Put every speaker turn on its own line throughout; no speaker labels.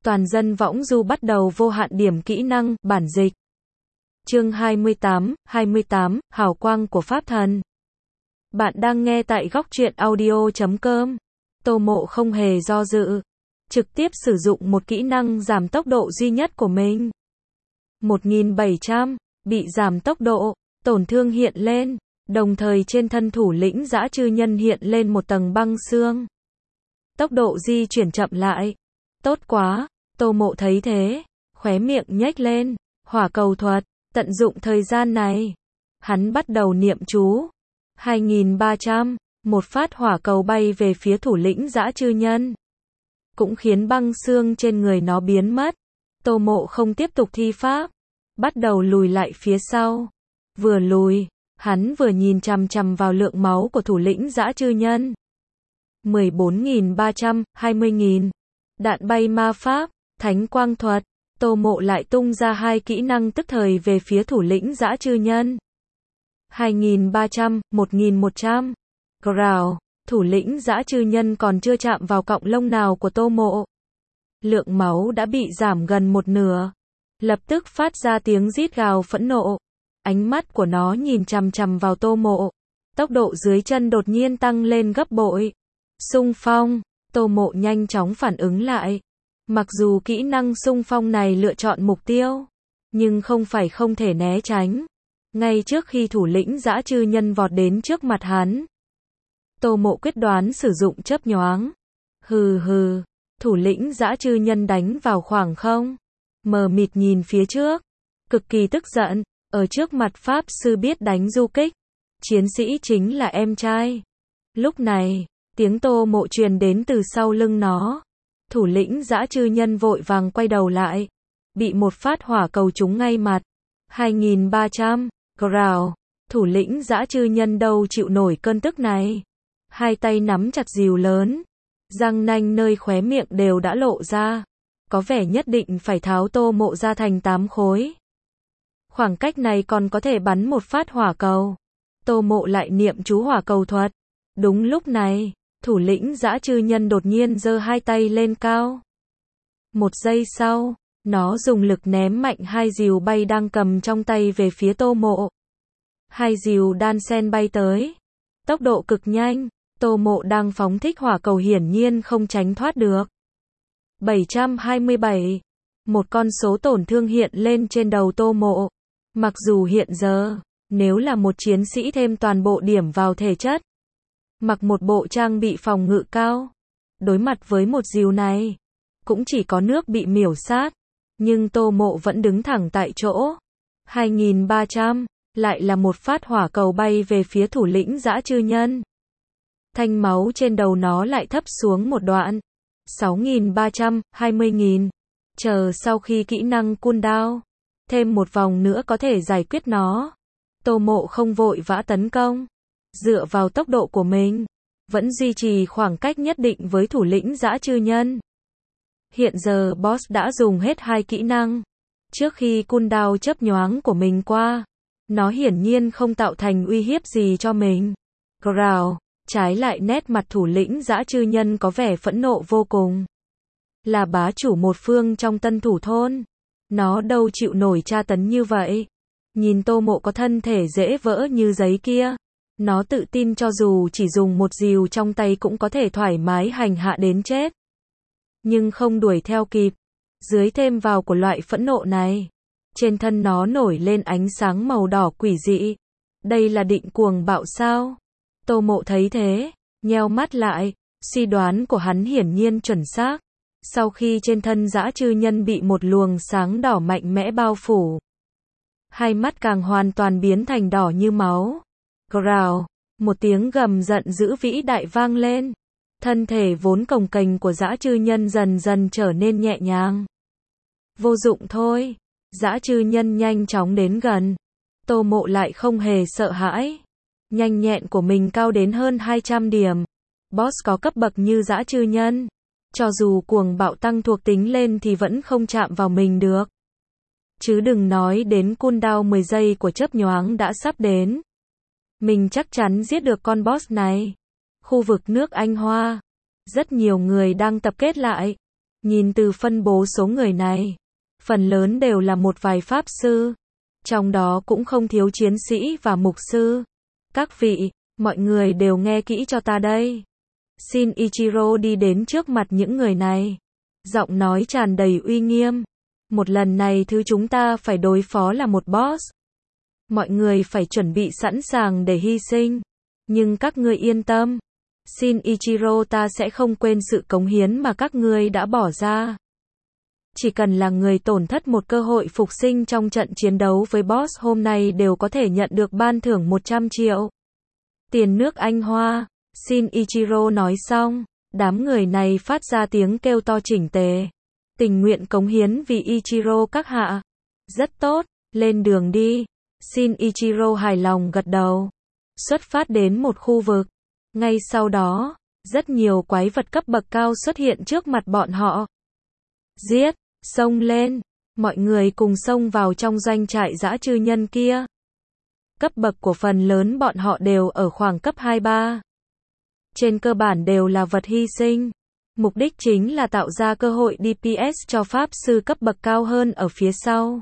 Toàn dân võng du bắt đầu vô hạn điểm kỹ năng, bản dịch. Chương 28, Hào quang của Pháp Thần. Bạn đang nghe tại góc truyện audio.com. Tô Mộ không hề do dự, trực tiếp sử dụng một kỹ năng giảm tốc độ duy nhất của mình. 1700, bị giảm tốc độ, tổn thương hiện lên, đồng thời trên thân thủ lĩnh dã chư nhân hiện lên một tầng băng xương. Tốc độ di chuyển chậm lại. Tốt quá, Tô Mộ thấy thế, khóe miệng nhếch lên, hỏa cầu thuật, tận dụng thời gian này. Hắn bắt đầu niệm chú. 2300, một phát hỏa cầu bay về phía thủ lĩnh dã chư nhân. Cũng khiến băng xương trên người nó biến mất. Tô Mộ không tiếp tục thi pháp, bắt đầu lùi lại phía sau. Vừa lùi, hắn vừa nhìn chằm chằm vào lượng máu của thủ lĩnh dã chư nhân. 14.300, 20.000. Đạn bay ma pháp, thánh quang thuật. Tô Mộ lại tung ra hai kỹ năng tức thời về phía thủ lĩnh dã chư nhân. 2.300, 1.100. Growl, thủ lĩnh dã chư nhân còn chưa chạm vào cọng lông nào của Tô Mộ. Lượng máu đã bị giảm gần một nửa. Lập tức phát ra tiếng rít gào phẫn nộ. Ánh mắt của nó nhìn chằm chằm vào Tô Mộ. Tốc độ dưới chân đột nhiên tăng lên gấp bội. Xung phong, Tô Mộ nhanh chóng phản ứng lại. Mặc dù kỹ năng xung phong này lựa chọn mục tiêu, nhưng không phải không thể né tránh. Ngay trước khi thủ lĩnh dã chư nhân vọt đến trước mặt hắn, Tô Mộ quyết đoán sử dụng chớp nhoáng. Hừ hừ, thủ lĩnh dã chư nhân đánh vào khoảng không, mờ mịt nhìn phía trước, cực kỳ tức giận, ở trước mặt pháp sư biết đánh du kích, chiến sĩ chính là em trai. Lúc này, tiếng Tô Mộ truyền đến từ sau lưng nó. Thủ lĩnh dã chư nhân vội vàng quay đầu lại, bị một phát hỏa cầu trúng ngay mặt. 2300, growl, thủ lĩnh dã chư nhân đâu chịu nổi cơn tức này. Hai tay nắm chặt rìu lớn, răng nanh nơi khóe miệng đều đã lộ ra, có vẻ nhất định phải tháo Tô Mộ ra thành 8 khối. Khoảng cách này còn có thể bắn một phát hỏa cầu. Tô Mộ lại niệm chú hỏa cầu thuật. Đúng lúc này, thủ lĩnh dã chư nhân đột nhiên giơ hai tay lên cao. Một giây sau, nó dùng lực ném mạnh hai rìu bay đang cầm trong tay về phía Tô Mộ. Hai rìu đan sen bay tới, tốc độ cực nhanh, Tô Mộ đang phóng thích hỏa cầu hiển nhiên không tránh thoát được. 727, một con số tổn thương hiện lên trên đầu Tô Mộ. Mặc dù hiện giờ, nếu là một chiến sĩ thêm toàn bộ điểm vào thể chất, mặc một bộ trang bị phòng ngự cao, đối mặt với một rìu này, cũng chỉ có nước bị miểu sát. Nhưng Tô Mộ vẫn đứng thẳng tại chỗ. 2300, lại là một phát hỏa cầu bay về phía thủ lĩnh dã chư nhân. Thanh máu trên đầu nó lại thấp xuống một đoạn. 6300, 20.000. Chờ sau khi kỹ năng cooldown, thêm một vòng nữa có thể giải quyết nó. Tô Mộ không vội vã tấn công, dựa vào tốc độ của mình, vẫn duy trì khoảng cách nhất định với thủ lĩnh dã chư nhân. Hiện giờ boss đã dùng hết hai kỹ năng. Trước khi cooldown chớp nhoáng của mình qua, nó hiển nhiên không tạo thành uy hiếp gì cho mình. Growl, trái lại nét mặt thủ lĩnh dã chư nhân có vẻ phẫn nộ vô cùng. Là bá chủ một phương trong tân thủ thôn, nó đâu chịu nổi tra tấn như vậy. Nhìn Tô Mộ có thân thể dễ vỡ như giấy kia, nó tự tin cho dù chỉ dùng một rìu trong tay cũng có thể thoải mái hành hạ đến chết. Nhưng không đuổi theo kịp, dưới thêm vào của loại phẫn nộ này, trên thân nó nổi lên ánh sáng màu đỏ quỷ dị. Đây là định cuồng bạo sao? Tô Mộ thấy thế, nheo mắt lại, suy đoán của hắn hiển nhiên chuẩn xác. Sau khi trên thân dã chư nhân bị một luồng sáng đỏ mạnh mẽ bao phủ, hai mắt càng hoàn toàn biến thành đỏ như máu. Growl, một tiếng gầm giận dữ vĩ đại vang lên. Thân thể vốn cồng kềnh của dã chư nhân dần dần trở nên nhẹ nhàng. Vô dụng thôi. Dã chư nhân nhanh chóng đến gần. Tô Mộ lại không hề sợ hãi. Nhanh nhẹn của mình cao đến hơn 200 điểm. Boss có cấp bậc như dã chư nhân, cho dù cuồng bạo tăng thuộc tính lên thì vẫn không chạm vào mình được. Chứ đừng nói đến cooldown 10 giây của chớp nhoáng đã sắp đến. Mình chắc chắn giết được con boss này. Khu vực nước Anh Hoa, rất nhiều người đang tập kết lại. Nhìn từ phân bố số người này, phần lớn đều là một vài pháp sư, trong đó cũng không thiếu chiến sĩ và mục sư. Các vị, mọi người đều nghe kỹ cho ta đây. Shinichiro đi đến trước mặt những người này, giọng nói tràn đầy uy nghiêm. Một lần này thứ chúng ta phải đối phó là một boss. Mọi người phải chuẩn bị sẵn sàng để hy sinh. Nhưng các ngươi yên tâm. Shinichiro ta sẽ không quên sự cống hiến mà các ngươi đã bỏ ra. Chỉ cần là người tổn thất một cơ hội phục sinh trong trận chiến đấu với boss hôm nay đều có thể nhận được ban thưởng 100 triệu. Tiền nước Anh Hoa. Shinichiro nói xong, đám người này phát ra tiếng kêu to chỉnh tề. Tình nguyện cống hiến vì Ichiro các hạ. Rất tốt, lên đường đi. Shinichiro hài lòng gật đầu. Xuất phát đến một khu vực. Ngay sau đó, rất nhiều quái vật cấp bậc cao xuất hiện trước mặt bọn họ. Giết, xông lên. Mọi người cùng xông vào trong doanh trại dã chư nhân kia. Cấp bậc của phần lớn bọn họ đều ở khoảng cấp 2-3. Trên cơ bản đều là vật hy sinh. Mục đích chính là tạo ra cơ hội DPS cho pháp sư cấp bậc cao hơn ở phía sau.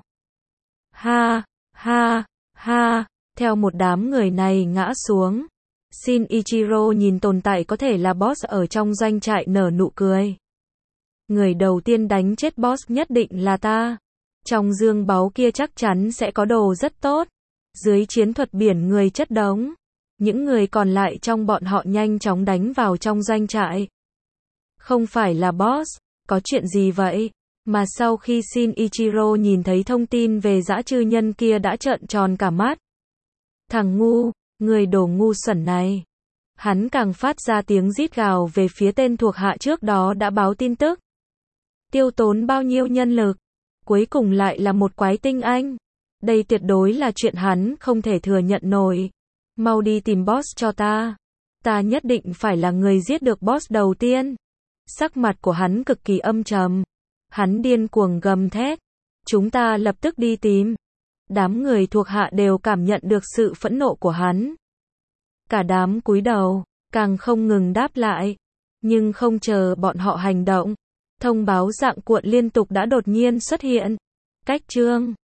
Ha, ha, ha, theo một đám người này ngã xuống. Shinichiro nhìn tồn tại có thể là boss ở trong doanh trại nở nụ cười. Người đầu tiên đánh chết boss nhất định là ta. Trong dương báu kia chắc chắn sẽ có đồ rất tốt. Dưới chiến thuật biển người chất đống. Những người còn lại trong bọn họ nhanh chóng đánh vào trong doanh trại. Không phải là boss, có chuyện gì vậy? Mà sau khi Shinichiro nhìn thấy thông tin về dã chư nhân kia đã trợn tròn cả mắt. Thằng ngu, người đồ ngu xuẩn này. Hắn càng phát ra tiếng rít gào về phía tên thuộc hạ trước đó đã báo tin tức. Tiêu tốn bao nhiêu nhân lực, cuối cùng lại là một quái tinh anh. Đây tuyệt đối là chuyện hắn không thể thừa nhận nổi. Mau đi tìm boss cho ta. Ta nhất định phải là người giết được boss đầu tiên. Sắc mặt của hắn cực kỳ âm trầm. Hắn điên cuồng gầm thét. Chúng ta lập tức đi tìm. Đám người thuộc hạ đều cảm nhận được sự phẫn nộ của hắn. Cả đám cúi đầu, càng không ngừng đáp lại. Nhưng không chờ bọn họ hành động. Thông báo dạng cuộn liên tục đã đột nhiên xuất hiện. Cách chương